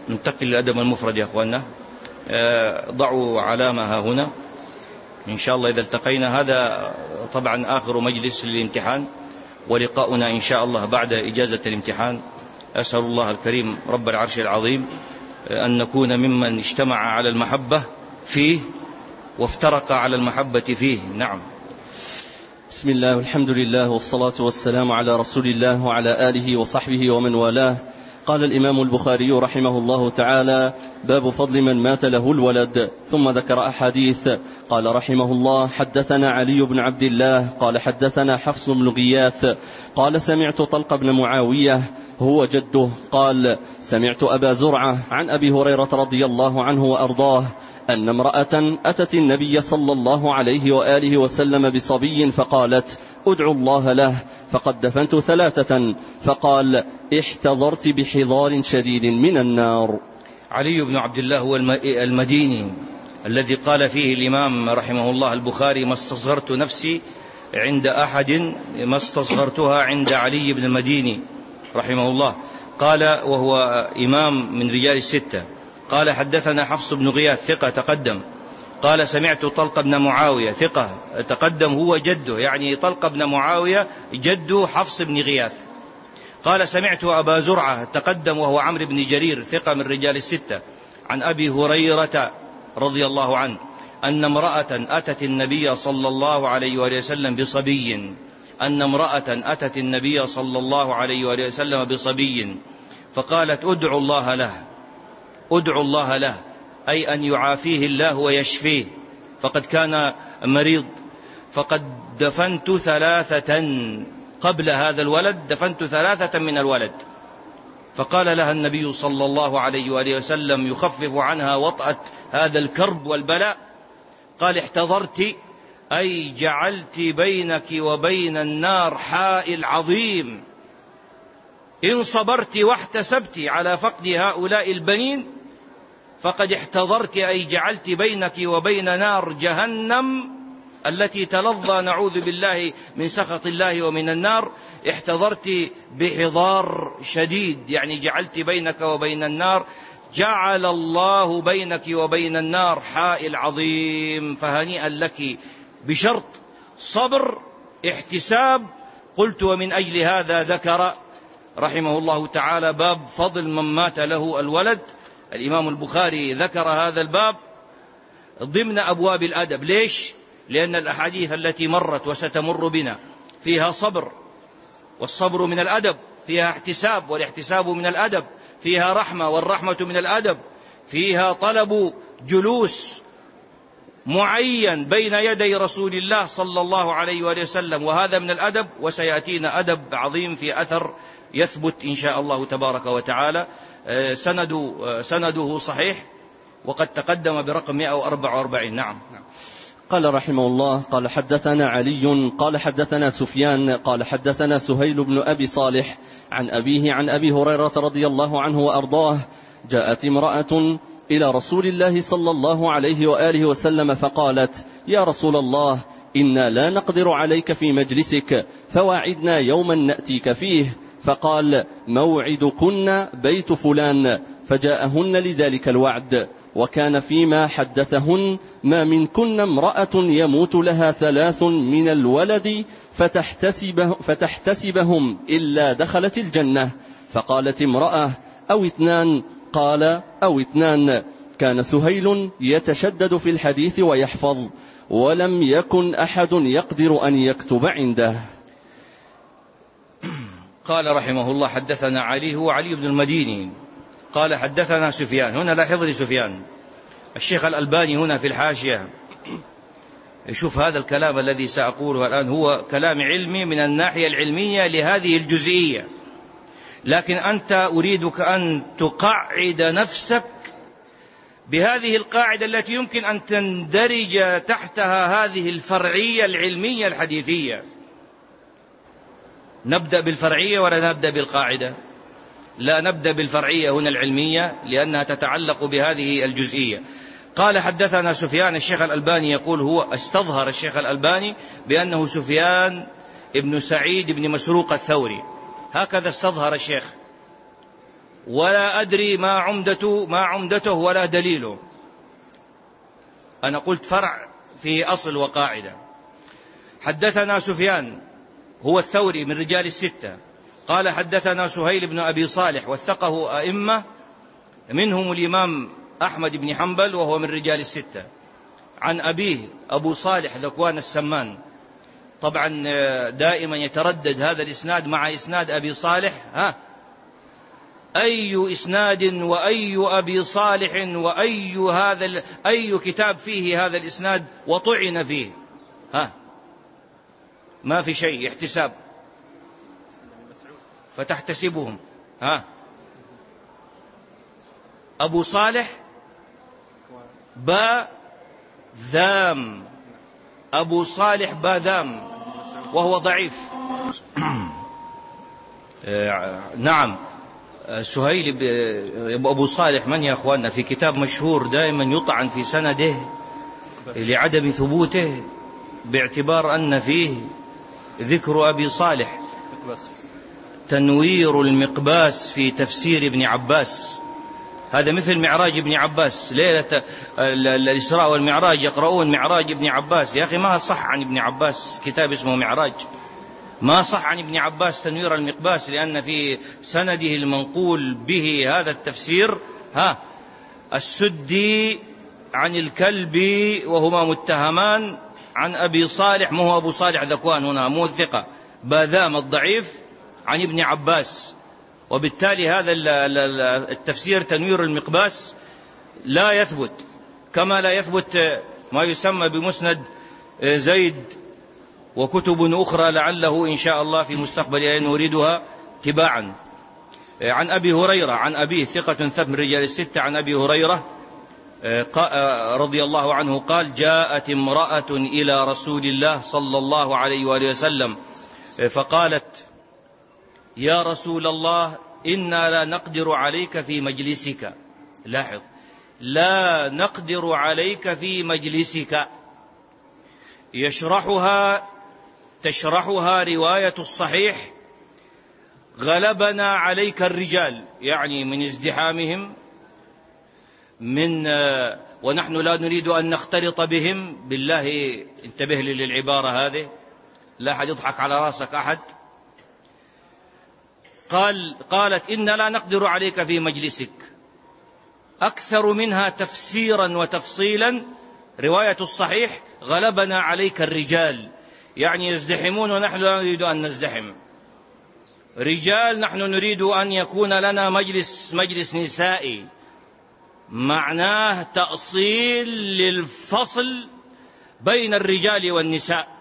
ننتقل للأدب المفرد يا أخواننا. ضعوا علامها هنا إن شاء الله إذا التقينا. هذا طبعا آخر مجلس للامتحان، ولقاؤنا إن شاء الله بعد إجازة الامتحان. أسأل الله الكريم رب العرش العظيم أن نكون ممن اجتمع على المحبة فيه وافترق على المحبة فيه. نعم. بسم الله والحمد لله والصلاة والسلام على رسول الله وعلى آله وصحبه ومن والاه. قال الإمام البخاري رحمه الله تعالى: باب فضل من مات له الولد. ثم ذكر أحاديث. قال رحمه الله: حدثنا علي بن عبد الله قال حدثنا حفص بن غياث قال سمعت طلق بن معاوية هو جده قال سمعت أبا زرعة عن أبي هريرة رضي الله عنه وأرضاه أن امرأة أتت النبي صلى الله عليه وآله وسلم بصبي فقالت: ادعوا الله له فقد دفنت 3. فقال: احتضرت بحضار شديد من النار. علي بن عبد الله هو المديني الذي قال فيه الإمام رحمه الله البخاري: ما استصغرت نفسي عند أحد ما استصغرتها عند علي بن المديني رحمه الله. قال وهو إمام من رجال 6. قال حدثنا حفص بن غياث ثقة تقدم. قال سمعت طلق بن معاوية ثقة تقدم هو جده، يعني طلق بن معاوية جده حفص بن غياث. قال سمعت أبا زرعة تقدم وهو عمرو بن جرير ثقة من رجال 6 عن أبي هريرة رضي الله عنه أن امرأة أتت النبي صلى الله عليه وآله وسلم بصبي أن امرأة أتت النبي صلى الله عليه وآله وسلم بصبي فقالت: ادعوا الله له، ادعوا الله له، أي أن يعافيه الله ويشفيه، فقد كان مريض. فقد دفنت 3 قبل هذا الولد، دفنت 3 من الولد. فقال لها النبي صلى الله عليه وآله وسلم يخفف عنها وطأة هذا الكرب والبلاء، قال: احتضرت أي جعلت بينك وبين النار حائل عظيم. إن صبرت واحتسبت على فقد هؤلاء البنين فقد احتضرت أي جعلت بينك وبين نار جهنم التي تلظى نعوذ بالله من سخط الله ومن النار. احتضرت بحضار شديد، يعني جعلت بينك وبين النار، جعل الله بينك وبين النار حائل عظيم، فهنيئا لك، بشرط صبر احتساب. قلت ومن أجل هذا ذكر رحمه الله تعالى باب فضل من مات له الولد. الإمام البخاري ذكر هذا الباب ضمن أبواب الأدب. ليش؟ لأن الأحاديث التي مرت وستمر بنا فيها صبر، والصبر من الأدب، فيها احتساب، والاحتساب من الأدب، فيها رحمة، والرحمة من الأدب، فيها طلب جلوس معين بين يدي رسول الله صلى الله عليه وآله وسلم، وهذا من الأدب. وسيأتينا أدب عظيم في أثر يثبت إن شاء الله تبارك وتعالى. سنده صحيح وقد تقدم برقم 144. نعم. قال رحمه الله: قال حدثنا علي قال حدثنا سفيان قال حدثنا سهيل بن أبي صالح عن أبيه عن أبي هريرة رضي الله عنه وأرضاه: جاءت امرأة إلى رسول الله صلى الله عليه وآله وسلم فقالت: يا رسول الله، إنا لا نقدر عليك في مجلسك، فواعدنا يوما نأتيك فيه. فقال: موعدكن بيت فلان. فجاءهن لذلك الوعد. وكان فيما حدثهن: ما منكن امرأة يموت لها 3 من الولد فتحتسبهم إلا دخلت الجنة. فقالت امرأة: أو 2؟ قال: أو 2. كان سهيل يتشدد في الحديث ويحفظ، ولم يكن أحد يقدر أن يكتب عنده. قال رحمه الله: حدثنا علي، هو علي بن المديني، قال حدثنا سفيان. هنا لاحظ لي سفيان. الشيخ الألباني هنا في الحاشية يشوف هذا الكلام الذي سأقوله الآن هو كلام علمي من الناحية العلمية لهذه الجزئية، لكن أنت أريدك أن تقعد نفسك بهذه القاعدة التي يمكن أن تندرج تحتها هذه الفرعية العلمية الحديثية. نبدأ بالفرعية ولا نبدأ بالقاعدة؟ لا، نبدأ بالفرعية هنا العلمية لأنها تتعلق بهذه الجزئية. قال حدثنا سفيان. الشيخ الألباني يقول هو استظهر الشيخ الألباني بأنه سفيان ابن سعيد بن مسروق الثوري، هكذا استظهر الشيخ. ولا أدري ما عمدته ولا دليله. أنا قلت فرع في أصل وقاعدة. حدثنا سفيان هو الثوري من رجال الستة قال حدثنا سهيل بن أبي صالح وثقه أئمة منهم الإمام أحمد بن حنبل وهو من رجال الستة، عن أبيه أبو صالح ذكوان السمان. طبعا دائما يتردد هذا الإسناد مع إسناد أبي صالح، أي إسناد وأي أبي صالح وأي أي كتاب فيه هذا الإسناد وطعن فيه، ما في شيء احتساب فتحتسبهم. أبو صالح باذام، أبو صالح باذام وهو ضعيف. نعم، سهيل أبو صالح من يا أخواننا؟ في كتاب مشهور دائما يطعن في سنده لعدم ثبوته باعتبار أن فيه ذكر أبي صالح، تنوير المقباس في تفسير ابن عباس. هذا مثل معراج ابن عباس، ليلة الإسراء والمعراج يقرؤون معراج ابن عباس. يا أخي ما صح عن ابن عباس كتاب اسمه معراج، ما صح عن ابن عباس تنوير المقباس، لأن في سنده المنقول به هذا التفسير السدي عن الكلبي وهما متهمان عن أبي صالح، ما هو أبو صالح ذكوان هنا مو الثقة، باذام الضعيف عن ابن عباس. وبالتالي هذا التفسير تنوير المقباس لا يثبت، كما لا يثبت ما يسمى بمسند زيد وكتب أخرى لعله إن شاء الله في مستقبل أن نريدها تباعا. عن أبي هريرة عن أبيه ثقة ثبت من رجال الستة، عن أبي هريرة رضي الله عنه قال جاءت امرأة إلى رسول الله صلى الله عليه وآله وسلم فقالت يا رسول الله إنا لا نقدر عليك في مجلسك. لاحظ، لا نقدر عليك في مجلسك. تشرحها رواية الصحيح غلبنا عليك الرجال، يعني من ازدحامهم ونحن لا نريد أن نختلط بهم. بالله انتبه لي للعبارة هذه، لا أحد يضحك على راسك أحد. قالت إنا لا نقدر عليك في مجلسك. أكثر منها تفسيرا وتفصيلا رواية الصحيح غلبنا عليك الرجال، يعني يزدحمون ونحن لا نريد أن نزدحم. رجال نحن نريد أن يكون لنا مجلس نسائي، معناه تأصيل للفصل بين الرجال والنساء.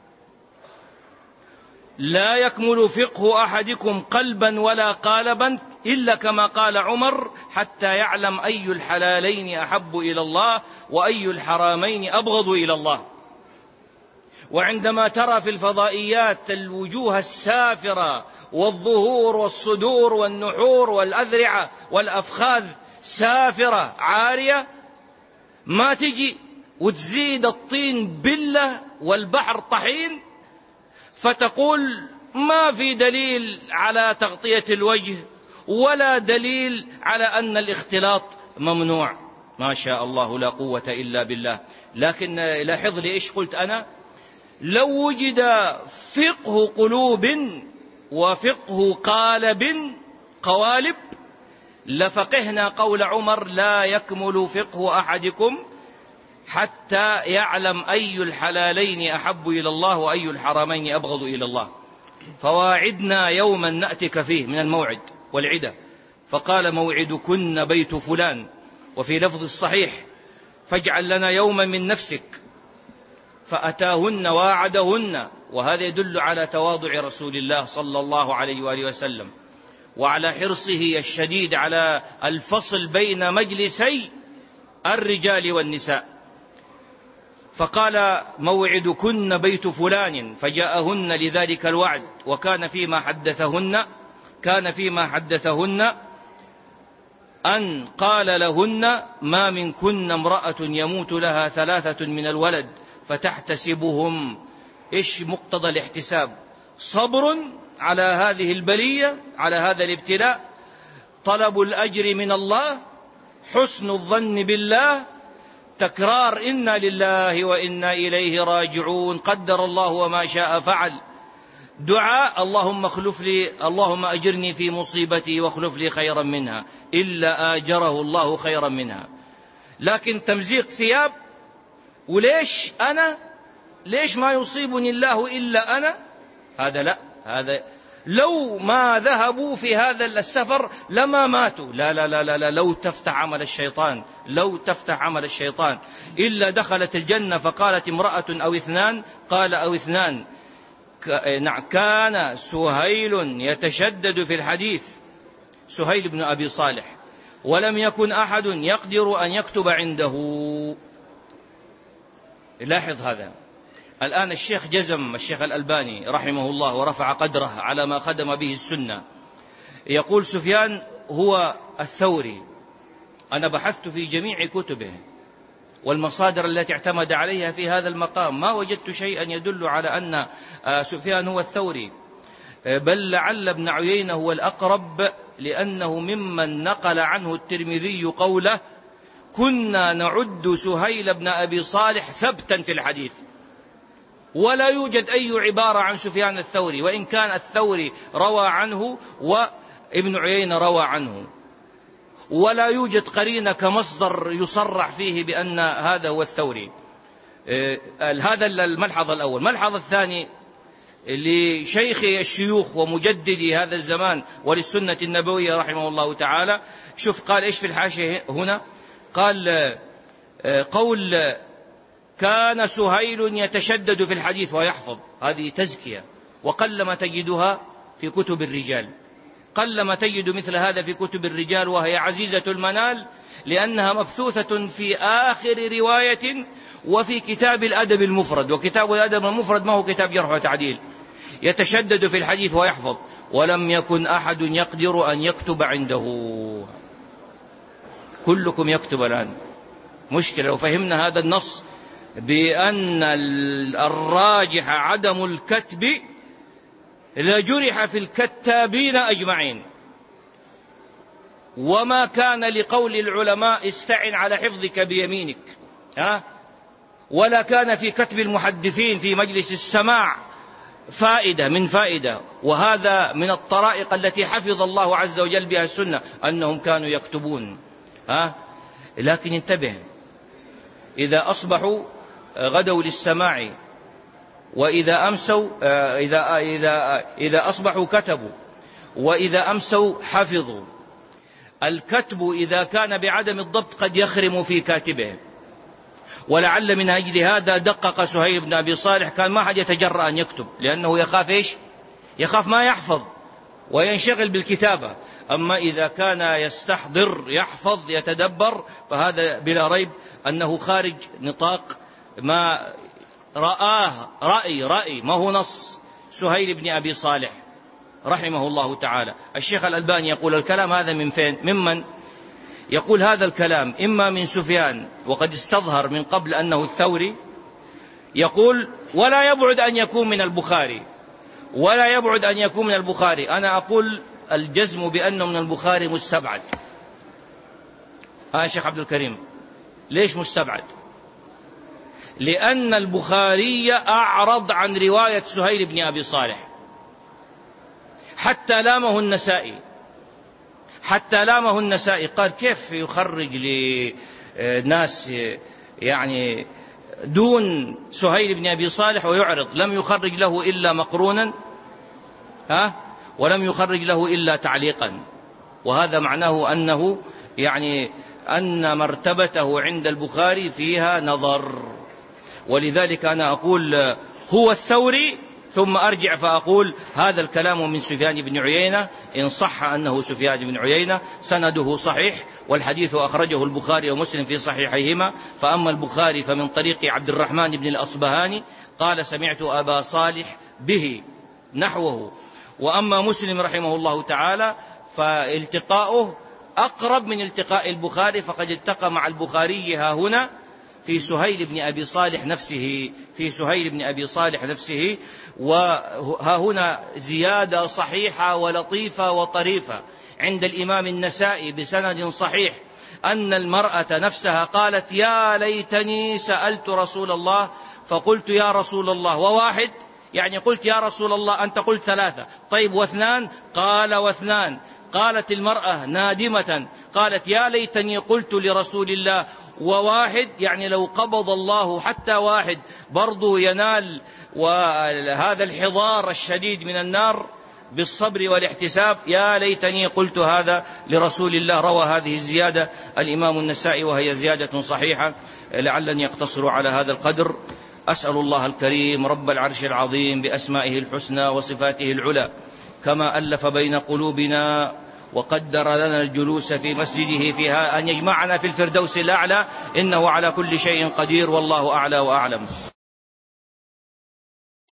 لا يكمل فقه أحدكم قلبا ولا قالبا إلا كما قال عمر حتى يعلم أي الحلالين أحب إلى الله وأي الحرامين أبغض إلى الله. وعندما ترى في الفضائيات الوجوه السافرة والظهور والصدور والنحور والأذرعة والأفخاذ سافرة عارية، ما تجي وتزيد الطين بلة والبحر طحين فتقول ما في دليل على تغطية الوجه ولا دليل على أن الاختلاط ممنوع. ما شاء الله لا قوة إلا بالله. لكن لاحظ لي إيش قلت أنا، لو وجد فقه قلوب وفقه قوالب لفقهنا قول عمر لا يكمل فقه أحدكم حتى يعلم أي الحلالين أحب إلى الله وأي الحرامين أبغض إلى الله. فواعدنا يوما نأتك فيه من الموعد والعدة، فقال موعدكن بيت فلان. وفي لفظ الصحيح فاجعل لنا يوما من نفسك، فأتاهن واعدهن. وهذا يدل على تواضع رسول الله صلى الله عليه وآله وسلم وعلى حرصه الشديد على الفصل بين مجلسي الرجال والنساء. فقال موعدكن بيت فلان، فجاءهن لذلك الوعد. وكان فيما حدثهن أن قال لهن ما منكن امرأة يموت لها 3 من الولد فتحتسبهم. إيش مقتضى الاحتساب؟ صبر على هذه البلية، على هذا الابتلاء، طلب الأجر من الله، حسن الظن بالله، تكرار إنا لله وإنا إليه راجعون، قدر الله وما شاء فعل، دعاء اللهم أجرني في مصيبتي واخلف لي خيرا منها، إلا آجره الله خيرا منها. لكن تمزيق ثياب، وليش أنا، ليش ما يصيبني الله إلا أنا، هذا لا، هذا لو ما ذهبوا في هذا السفر لما ماتوا، لا لا لا لا، لو تفتح عمل الشيطان، لو تفتح عمل الشيطان. إلا دخلت الجنة فقالت امرأة أو اثنان، قال أو اثنان، كان سهيل يتشدد في الحديث، سهيل بن أبي صالح، ولم يكن أحد يقدر أن يكتب عنده. لاحظ هذا. الآن الشيخ جزم، الشيخ الألباني رحمه الله ورفع قدره على ما خدم به السنة، يقول سفيان هو الثوري. أنا بحثت في جميع كتبه والمصادر التي اعتمد عليها في هذا المقام، ما وجدت شيئا يدل على أن سفيان هو الثوري، بل لعل ابن عيينة هو الأقرب، لأنه ممن نقل عنه الترمذي قوله: كنا نعد سهيل بن أبي صالح ثبتا في الحديث. ولا يوجد أي عبارة عن سفيان الثوري، وإن كان الثوري روى عنه وابن عيينة روى عنه، ولا يوجد قرينة كمصدر يصرح فيه بأن هذا هو الثوري. هذا الملحظ الأول. الملحظ الثاني لشيخ الشيوخ ومجددي هذا الزمان وللسنة النبوية رحمه الله تعالى، شوف قال إيش في الحاشية هنا، قال قول كان سهيل يتشدد في الحديث ويحفظ، هذه تزكية، وقلما تجدها في كتب الرجال، قلما تجد مثل هذا في كتب الرجال، وهي عزيزة المنال لأنها مبثوثة في آخر رواية وفي كتاب الأدب المفرد. وكتاب الأدب المفرد ما هو كتاب جرح وتعديل. يتشدد في الحديث ويحفظ، ولم يكن أحد يقدر أن يكتب عنده. كلكم يكتب الآن. مشكلة لو فهمنا هذا النص بأن الراجح عدم الكتب لجرح في الكتابين أجمعين. وما كان لقول العلماء استعن على حفظك بيمينك، ولا كان في كتب المحدثين في مجلس السماع فائدة. وهذا من الطرائق التي حفظ الله عز وجل بها السنة، أنهم كانوا يكتبون. لكن انتبه، إذا أصبحوا غدوا للسماع، وإذا أمسوا إذا أصبحوا كتبوا، وإذا أمسوا حفظوا. الكتب إذا كان بعدم الضبط قد يخرم في كاتبه، ولعل من أجل هذا دقق سهيل بن أبي صالح، كان ما حد يتجرأ أن يكتب، لأنه يخاف إيش؟ يخاف ما يحفظ وينشغل بالكتابة. أما إذا كان يستحضر يحفظ يتدبر، فهذا بلا ريب أنه خارج نطاق ما رآه رأي ما هو نص سهيل بن أبي صالح رحمه الله تعالى. الشيخ الألباني يقول الكلام هذا من فين؟ ممن يقول هذا الكلام إما من سفيان، وقد استظهر من قبل أنه الثوري، يقول ولا يبعد أن يكون من البخاري، ولا يبعد أن يكون من البخاري. أنا أقول الجزم بأنه من البخاري مستبعد. شيخ عبد الكريم، ليش مستبعد؟ لأن البخاري أعرض عن رواية سهيل بن أبي صالح، حتى لامه النسائي، قال كيف يخرج لناس يعني دون سهيل بن أبي صالح ويعرض؟ لم يخرج له إلا مقرونا، ولم يخرج له إلا تعليقا. وهذا معناه أنه يعني أن مرتبته عند البخاري فيها نظر. ولذلك أنا أقول هو الثوري، ثم أرجع فأقول هذا الكلام من سفيان بن عيينة، إن صح أنه سفيان بن عيينة سنده صحيح، والحديث أخرجه البخاري ومسلم في صحيحيهما. فأما البخاري فمن طريق عبد الرحمن بن الأصبهاني قال سمعت أبا صالح به نحوه. وأما مسلم رحمه الله تعالى فالتقاؤه أقرب من التقاء البخاري، فقد التقى مع البخاري ها هنا في سهيل بن أبي صالح نفسه، وها هنا زيادة صحيحة ولطيفة وطريفة، عند الإمام النسائي بسند صحيح أن المرأة نفسها قالت يا ليتني سألت رسول الله فقلت يا رسول الله وواحد، يعني قلت يا رسول الله أنت قلت 3، طيب واثنان؟ قال واثنان. قالت المرأة نادمة قالت يا ليتني قلت لرسول الله وواحد، يعني لو قبض الله حتى واحد برضو ينال وهذا الحضار الشديد من النار بالصبر والاحتساب. يا ليتني قلت هذا لرسول الله. روى هذه الزيادة الإمام النسائي وهي زيادة صحيحة. لعلني يقتصر على هذا القدر. أسأل الله الكريم رب العرش العظيم بأسمائه الحسنى وصفاته العلى كما ألف بين قلوبنا وقدر لنا الجلوس في مسجده فيها أن يجمعنا في الفردوس الأعلى، إنه على كل شيء قدير، والله أعلى وأعلم.